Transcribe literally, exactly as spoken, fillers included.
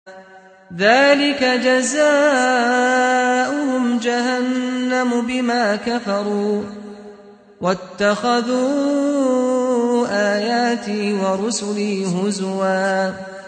ذلك جزاؤهم جهنم بما كفروا واتخذوا آياتي ورسلي هزوا